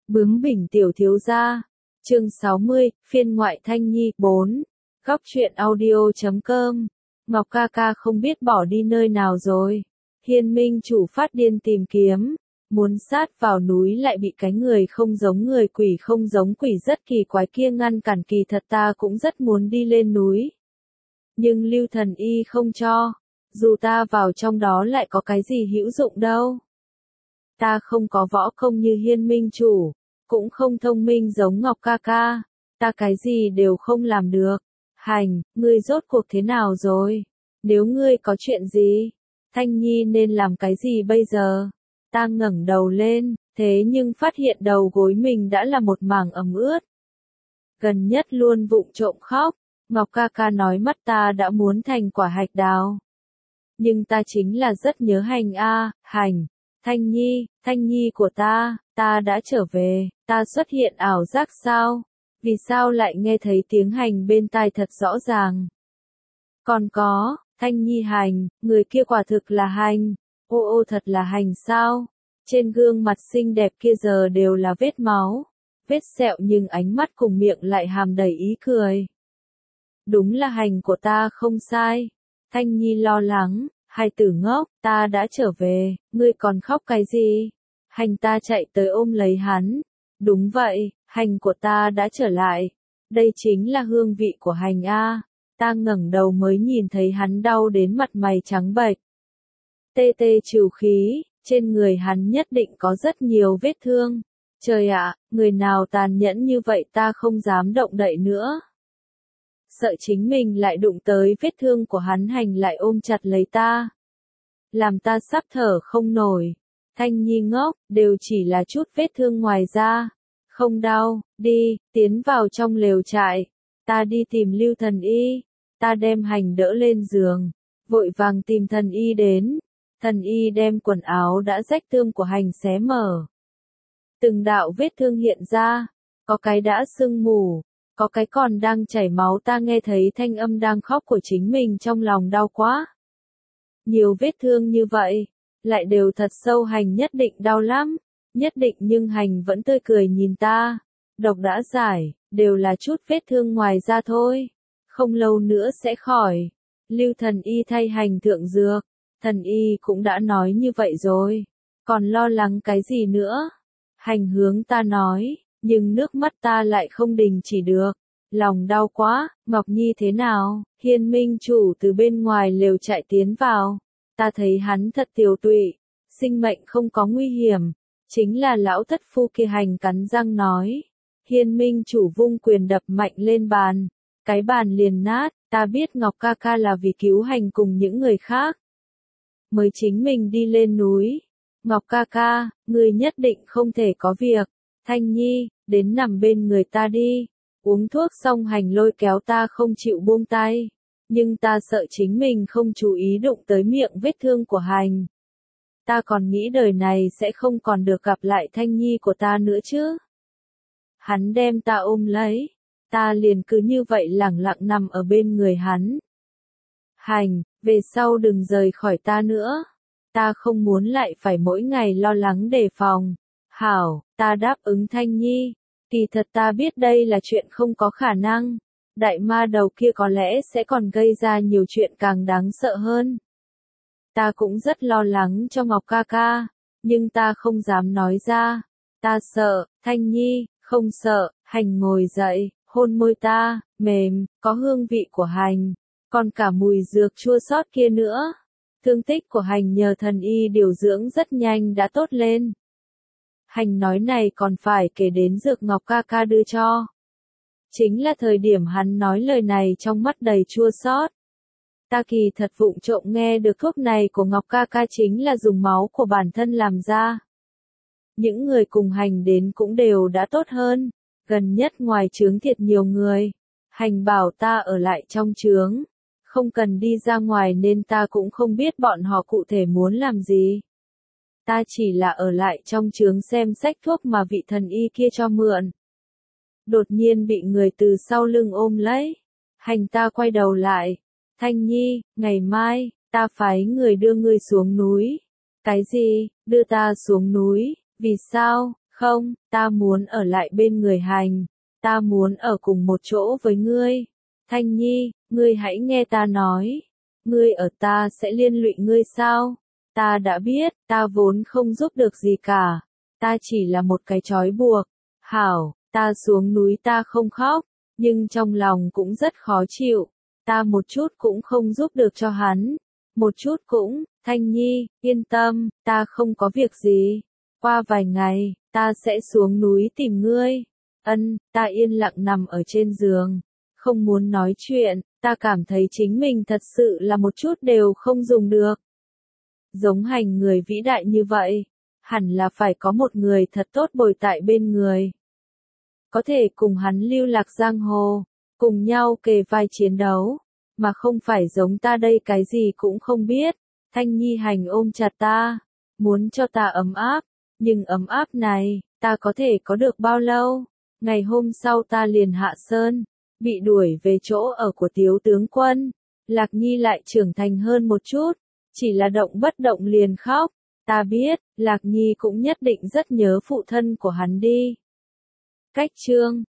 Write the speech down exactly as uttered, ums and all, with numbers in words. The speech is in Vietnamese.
Bướng bỉnh tiểu thiếu gia. Chương sáu mươi, phiên ngoại Thanh Nhi bốn. Góc truyện audio chấm com. Ngọc ca ca không biết bỏ đi nơi nào rồi. Hiên Minh chủ phát điên tìm kiếm, muốn sát vào núi lại bị cái người không giống người quỷ không giống quỷ rất kỳ quái kia ngăn cản. Kỳ thật ta cũng rất muốn đi lên núi, nhưng Lưu Thần Y không cho. Dù ta vào trong đó lại có cái gì hữu dụng đâu. Ta không có võ công như Hiên Minh chủ, cũng không thông minh giống Ngọc ca ca, ta cái gì đều không làm được. Hành, ngươi rốt cuộc thế nào rồi? Nếu ngươi có chuyện gì, Thanh Nhi nên làm cái gì bây giờ? Ta ngẩng đầu lên, thế nhưng phát hiện đầu gối mình đã là một mảng ẩm ướt. Gần nhất luôn vụng trộm khóc, Ngọc ca ca nói mắt ta đã muốn thành quả hạch đào. Nhưng ta chính là rất nhớ Hành a, Hành. Thanh Nhi, Thanh Nhi của ta, ta đã trở về, ta xuất hiện ảo giác sao? Vì sao lại nghe thấy tiếng Hành bên tai thật rõ ràng? Còn có, Thanh Nhi Hành, người kia quả thực là Hành, ô ô thật là Hành sao? Trên gương mặt xinh đẹp kia giờ đều là vết máu, vết sẹo nhưng ánh mắt cùng miệng lại hàm đầy ý cười. Đúng là Hành của ta không sai. Thanh Nhi lo lắng. Hai tử ngốc, ta đã trở về, ngươi còn khóc cái gì? Hành ta chạy tới ôm lấy hắn. Đúng vậy, Hành của ta đã trở lại. Đây chính là hương vị của Hành a. Ta ngẩng đầu mới nhìn thấy hắn đau đến mặt mày trắng bệch. Tê tê trừ khí, trên người hắn nhất định có rất nhiều vết thương. Trời ạ, người nào tàn nhẫn như vậy ta không dám động đậy nữa. Sợ chính mình lại đụng tới vết thương của hắn. Hành lại ôm chặt lấy ta, làm ta sắp thở không nổi. Thanh Nhi ngốc, đều chỉ là chút vết thương ngoài da, không đau. Đi, tiến vào trong lều trại, ta đi tìm Lưu Thần Y. Ta đem Hành đỡ lên giường, vội vàng tìm Thần Y đến. Thần Y đem quần áo đã rách tương của Hành xé mở, từng đạo vết thương hiện ra, có cái đã sưng mù, có cái còn đang chảy máu. Ta nghe thấy thanh âm đang khóc của chính mình trong lòng đau quá. Nhiều vết thương như vậy, lại đều thật sâu. Hành nhất định đau lắm, nhất định. Nhưng Hành vẫn tươi cười nhìn ta. Độc đã giải, đều là chút vết thương ngoài da thôi, không lâu nữa sẽ khỏi. Lưu Thần Y thay Hành thượng dược, Thần Y cũng đã nói như vậy rồi, còn lo lắng cái gì nữa? Hành hướng ta nói. Nhưng nước mắt ta lại không đình chỉ được, lòng đau quá. Ngọc Nhi thế nào? Hiên Minh chủ từ bên ngoài lều chạy tiến vào, ta thấy hắn thật tiều tụy, sinh mệnh không có nguy hiểm, chính là lão thất phu kia. Hành cắn răng nói. Hiên Minh chủ vung quyền đập mạnh lên bàn, cái bàn liền nát. Ta biết Ngọc ca ca là vì cứu Hành cùng những người khác mới chính mình đi lên núi. Ngọc ca ca, ngươi nhất định không thể có việc. Thanh Nhi, đến nằm bên người ta đi. Uống thuốc xong Hành lôi kéo ta không chịu buông tay. Nhưng ta sợ chính mình không chú ý đụng tới miệng vết thương của Hành. Ta còn nghĩ đời này sẽ không còn được gặp lại Thanh Nhi của ta nữa chứ. Hắn đem ta ôm lấy, ta liền cứ như vậy lẳng lặng nằm ở bên người hắn. Hành, về sau đừng rời khỏi ta nữa. Ta không muốn lại phải mỗi ngày lo lắng đề phòng. Hảo, ta đáp ứng Thanh Nhi. Kỳ thật ta biết đây là chuyện không có khả năng. Đại ma đầu kia có lẽ sẽ còn gây ra nhiều chuyện càng đáng sợ hơn. Ta cũng rất lo lắng cho Ngọc ca ca, nhưng ta không dám nói ra. Ta sợ. Thanh Nhi, không sợ. Hành ngồi dậy, hôn môi ta, mềm, có hương vị của Hành, còn cả mùi dược chua xót kia nữa. Thương tích của Hành nhờ Thần Y điều dưỡng rất nhanh đã tốt lên. Hành nói này còn phải kể đến dược Ngọc ca ca đưa cho. Chính là thời điểm hắn nói lời này trong mắt đầy chua xót. Ta kỳ thật vụng trộm nghe được thuốc này của Ngọc ca ca chính là dùng máu của bản thân làm ra. Những người cùng Hành đến cũng đều đã tốt hơn. Gần nhất ngoài trướng thiệt nhiều người. Hành bảo ta ở lại trong trướng, không cần đi ra ngoài nên ta cũng không biết bọn họ cụ thể muốn làm gì. Ta chỉ là ở lại trong trướng xem sách thuốc mà vị thần y kia cho mượn. Đột nhiên bị người từ sau lưng ôm lấy. Hành ta quay đầu lại. Thanh Nhi, ngày mai, ta phái người đưa ngươi xuống núi. Cái gì, đưa ta xuống núi, vì sao? Không, ta muốn ở lại bên người Hành, ta muốn ở cùng một chỗ với ngươi. Thanh Nhi, ngươi hãy nghe ta nói, ngươi ở ta sẽ liên lụy ngươi sao? Ta đã biết, ta vốn không giúp được gì cả, ta chỉ là một cái trói buộc. Hảo, ta xuống núi ta không khóc, nhưng trong lòng cũng rất khó chịu, ta một chút cũng không giúp được cho hắn, một chút cũng. Thanh Nhi, yên tâm, ta không có việc gì, qua vài ngày, ta sẽ xuống núi tìm ngươi. Ân, ta yên lặng nằm ở trên giường, không muốn nói chuyện, ta cảm thấy chính mình thật sự là một chút đều không dùng được. Giống Hành người vĩ đại như vậy, hẳn là phải có một người thật tốt bồi tại bên người. Có thể cùng hắn lưu lạc giang hồ, cùng nhau kề vai chiến đấu, mà không phải giống ta đây cái gì cũng không biết. Thanh Nhi Hành ôm chặt ta, muốn cho ta ấm áp, nhưng ấm áp này, ta có thể có được bao lâu? Ngày hôm sau ta liền hạ sơn, bị đuổi về chỗ ở của Tiếu tướng quân. Lạc Nhi lại trưởng thành hơn một chút, chỉ là động bất động liền khóc. Ta biết, Lạc Nhi cũng nhất định rất nhớ phụ thân của hắn đi. Cách chương